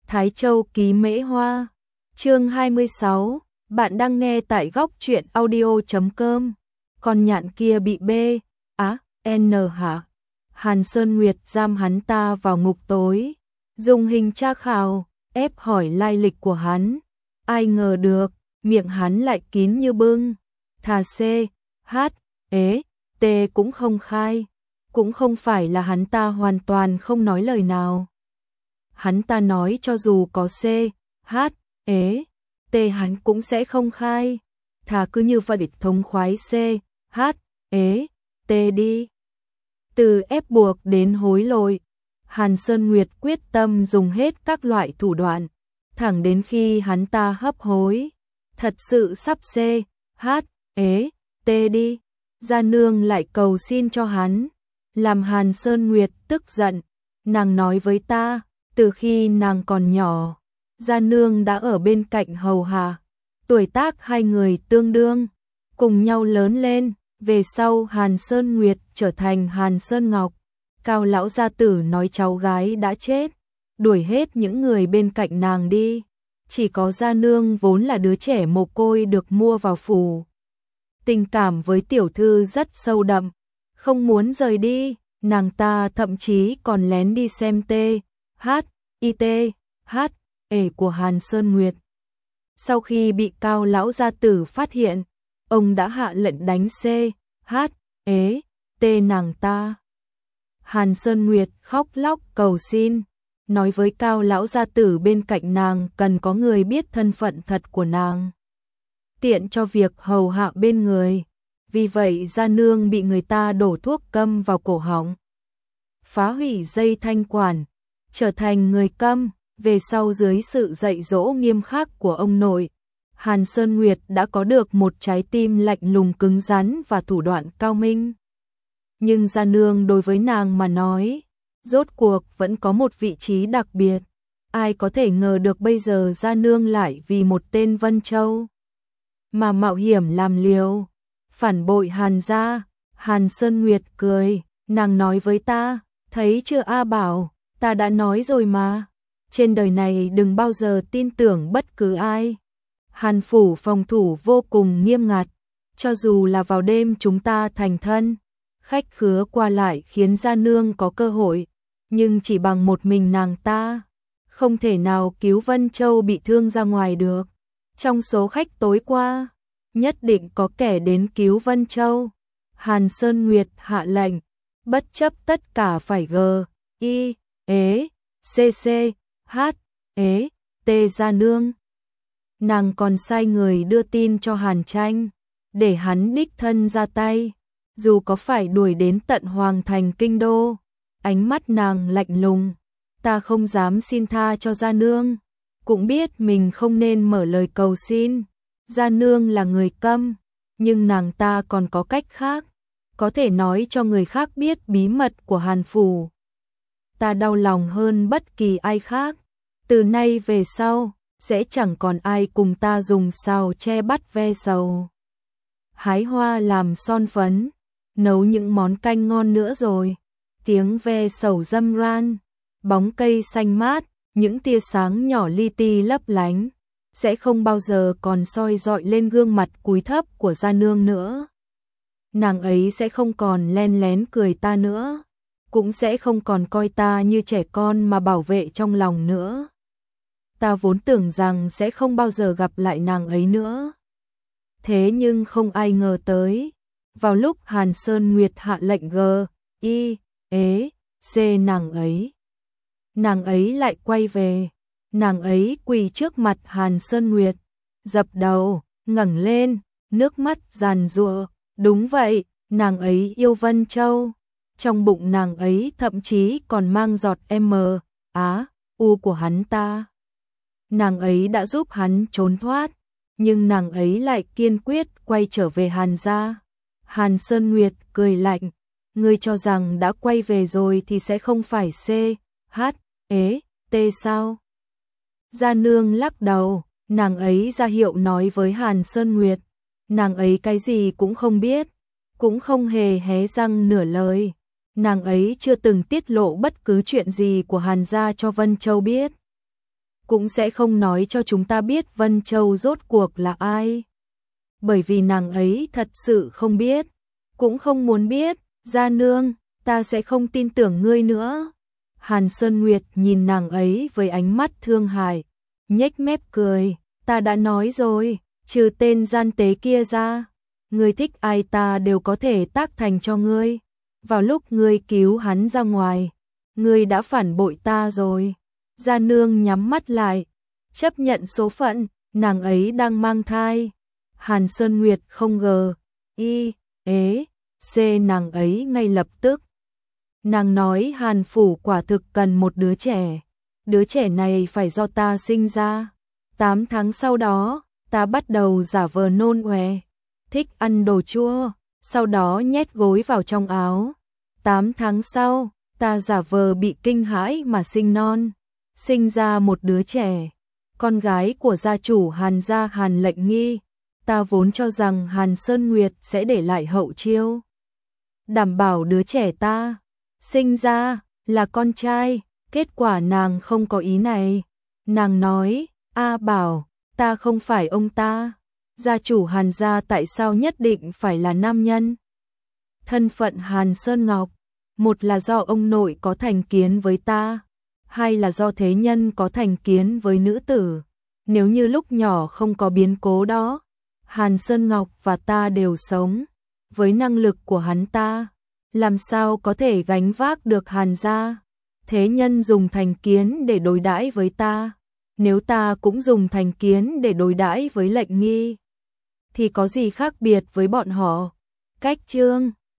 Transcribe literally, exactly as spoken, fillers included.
Thái Châu ký Mễ Hoa. Chương hai mươi sáu, bạn đang nghe tại góc truyện audio chấm com. Con nhạn kia bị B, á, N hả? Hàn Sơn Nguyệt giam hắn ta vào ngục tối, dùng hình tra khảo, ép hỏi lai lịch của hắn. Ai ngờ được, miệng hắn lại kín như bưng. Thà C, H, ế, T cũng không khai. Cũng không phải là hắn ta hoàn toàn không nói lời nào. Hắn ta nói cho dù có C, H, ế, T hắn cũng sẽ không khai. Thà cứ như vậy thống khoái C, H, ế, T đi. Từ ép buộc đến hối lội, Hàn Sơn Nguyệt quyết tâm dùng hết các loại thủ đoạn, thẳng đến khi hắn ta hấp hối. Thật sự sắp C, H, ế, T đi. Gia Nương lại cầu xin cho hắn, làm Hàn Sơn Nguyệt tức giận. Nàng nói với ta, từ khi nàng còn nhỏ, Gia Nương đã ở bên cạnh hầu hạ, tuổi tác hai người tương đương, cùng nhau lớn lên. Về sau Hàn Sơn Nguyệt trở thành Hàn Sơn Ngọc, Cao lão gia tử nói cháu gái đã chết, đuổi hết những người bên cạnh nàng đi. Chỉ có Gia Nương vốn là đứa trẻ mồ côi được mua vào phủ. Tình cảm với tiểu thư rất sâu đậm, không muốn rời đi. Nàng ta thậm chí còn lén đi xem T, H, I T, H, ể của Hàn Sơn Nguyệt. Sau khi bị Cao lão gia tử phát hiện, ông đã hạ lệnh đánh C, H, ế, T nàng ta. Hàn Sơn Nguyệt khóc lóc cầu xin, nói với Cao lão gia tử bên cạnh nàng cần có người biết thân phận thật của nàng, tiện cho việc hầu hạ bên người. Vì vậy Gia Nương bị người ta đổ thuốc câm vào cổ họng, phá hủy dây thanh quản, trở thành người câm. Về sau dưới sự dạy dỗ nghiêm khắc của ông nội, Hàn Sơn Nguyệt đã có được một trái tim lạnh lùng cứng rắn và thủ đoạn cao minh. Nhưng Gia Nương đối với nàng mà nói, rốt cuộc vẫn có một vị trí đặc biệt. Ai có thể ngờ được bây giờ Gia Nương lại vì một tên Vân Châu mà mạo hiểm làm liều, phản bội Hàn gia. Hàn Sơn Nguyệt cười, nàng nói với ta, thấy chưa A Bảo, ta đã nói rồi mà. Trên đời này đừng bao giờ tin tưởng bất cứ ai. Hàn phủ phòng thủ vô cùng nghiêm ngặt, cho dù là vào đêm chúng ta thành thân, khách khứa qua lại khiến Gia Nương có cơ hội, nhưng chỉ bằng một mình nàng ta, không thể nào cứu Vân Châu bị thương ra ngoài được. Trong số khách tối qua, nhất định có kẻ đến cứu Vân Châu. Hàn Sơn Nguyệt hạ lệnh, bất chấp tất cả phải G, I, ế, C C, H, ế, T Gia Nương. Nàng còn sai người đưa tin cho Hàn Tranh, để hắn đích thân ra tay, dù có phải đuổi đến tận Hoàng thành kinh đô. Ánh mắt nàng lạnh lùng, ta không dám xin tha cho Gia Nương, cũng biết mình không nên mở lời cầu xin. Gia Nương là người câm, nhưng nàng ta còn có cách khác, có thể nói cho người khác biết bí mật của Hàn phủ. Ta đau lòng hơn bất kỳ ai khác, từ nay về sau, sẽ chẳng còn ai cùng ta dùng sào che bắt ve sầu, hái hoa làm son phấn, nấu những món canh ngon nữa rồi. Tiếng ve sầu râm ran, bóng cây xanh mát, những tia sáng nhỏ li ti lấp lánh, sẽ không bao giờ còn soi dọi lên gương mặt cúi thấp của Gia Nương nữa. Nàng ấy sẽ không còn len lén cười ta nữa, cũng sẽ không còn coi ta như trẻ con mà bảo vệ trong lòng nữa. Ta vốn tưởng rằng sẽ không bao giờ gặp lại nàng ấy nữa. Thế nhưng không ai ngờ tới, vào lúc Hàn Sơn Nguyệt hạ lệnh G, I, ế, C nàng ấy. Nàng ấy lại quay về, nàng ấy quỳ trước mặt Hàn Sơn Nguyệt, dập đầu, ngẩng lên, nước mắt giàn giụa. Đúng vậy, nàng ấy yêu Vân Châu. Trong bụng nàng ấy thậm chí còn mang giọt M, Á, U của hắn ta. Nàng ấy đã giúp hắn trốn thoát, nhưng nàng ấy lại kiên quyết quay trở về Hàn gia. Hàn Sơn Nguyệt cười lạnh, ngươi cho rằng đã quay về rồi thì sẽ không phải C, H, ế, T sao? Gia Nương lắc đầu, nàng ấy ra hiệu nói với Hàn Sơn Nguyệt, nàng ấy cái gì cũng không biết, cũng không hề hé răng nửa lời. Nàng ấy chưa từng tiết lộ bất cứ chuyện gì của Hàn gia cho Vân Châu biết. cũng sẽ không nói cho chúng ta biết Vân Châu rốt cuộc là ai. Bởi vì nàng ấy thật sự không biết, cũng không muốn biết. Gia nương, ta sẽ không tin tưởng ngươi nữa. Hàn Sơn Nguyệt nhìn nàng ấy với ánh mắt thương hại, nhếch mép cười, ta đã nói rồi, trừ tên gian tế kia ra, ngươi thích ai ta đều có thể tác thành cho ngươi. Vào lúc ngươi cứu hắn ra ngoài, ngươi đã phản bội ta rồi. Gia nương nhắm mắt lại, chấp nhận số phận, nàng ấy đang mang thai. Hàn Sơn Nguyệt không ngờ, y, ế, c nàng ấy ngay lập tức. Nàng nói Hàn phủ quả thực cần một đứa trẻ, đứa trẻ này phải do ta sinh ra. Tám tháng sau đó, ta bắt đầu giả vờ nôn ọe, thích ăn đồ chua, sau đó nhét gối vào trong áo. Tám tháng sau, ta giả vờ bị kinh hãi mà sinh non, sinh ra một đứa trẻ, con gái của gia chủ Hàn gia Hàn Lệnh Nghi. Ta vốn cho rằng Hàn Sơn Nguyệt sẽ để lại hậu chiêu, đảm bảo đứa trẻ ta sinh ra là con trai, kết quả nàng không có ý này. Nàng nói, A Bảo, ta không phải ông ta, gia chủ Hàn gia tại sao nhất định phải là nam nhân? Thân phận Hàn Sơn Ngọc, một là do ông nội có thành kiến với ta, hai là do thế nhân có thành kiến với nữ tử. Nếu như lúc nhỏ không có biến cố đó, Hàn Sơn Ngọc và ta đều sống. Với năng lực của hắn ta, làm sao có thể gánh vác được Hàn gia? Thế nhân dùng thành kiến để đối đãi với ta, nếu ta cũng dùng thành kiến để đối đãi với Lệnh Nghi, thì có gì khác biệt với bọn họ? Cách chương